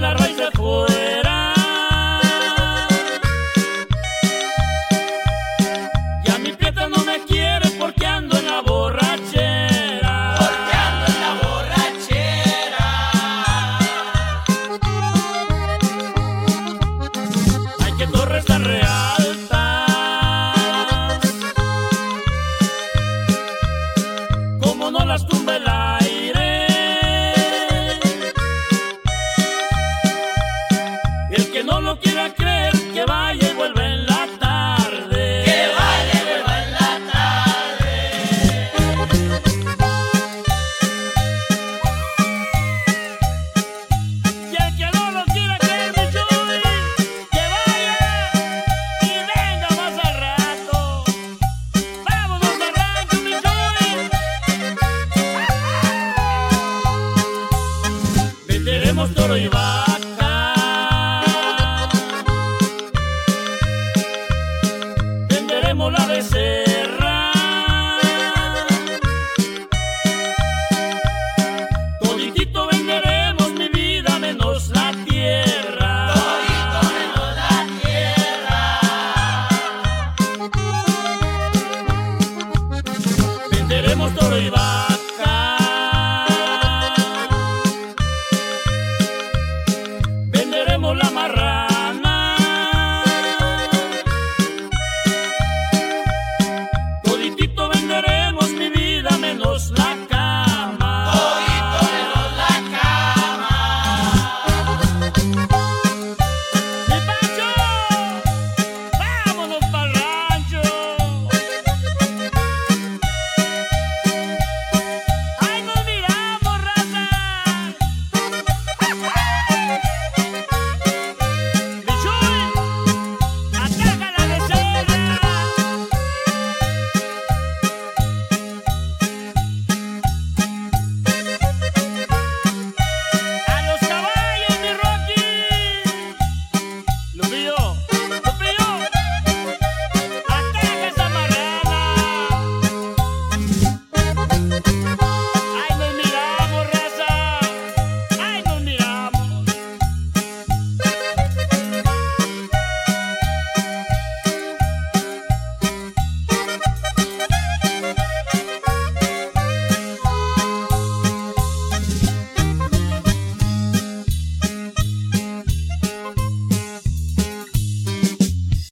la raíz de fuera. Ya mi prieta no me quiere porque ando en la borrachera. Porque ando en la borrachera. Ay, que torres tan reales. No las tumba el aire. El que no lo quiera creer, que vaya y vuelva en la tarde. Que vaya y vuelva en la tarde. Y el que no lo quiera creer, mi Chuy, que vaya y venga más al rato. Vámonos al rancho, mi Chuy. Venderemos toro y vaca.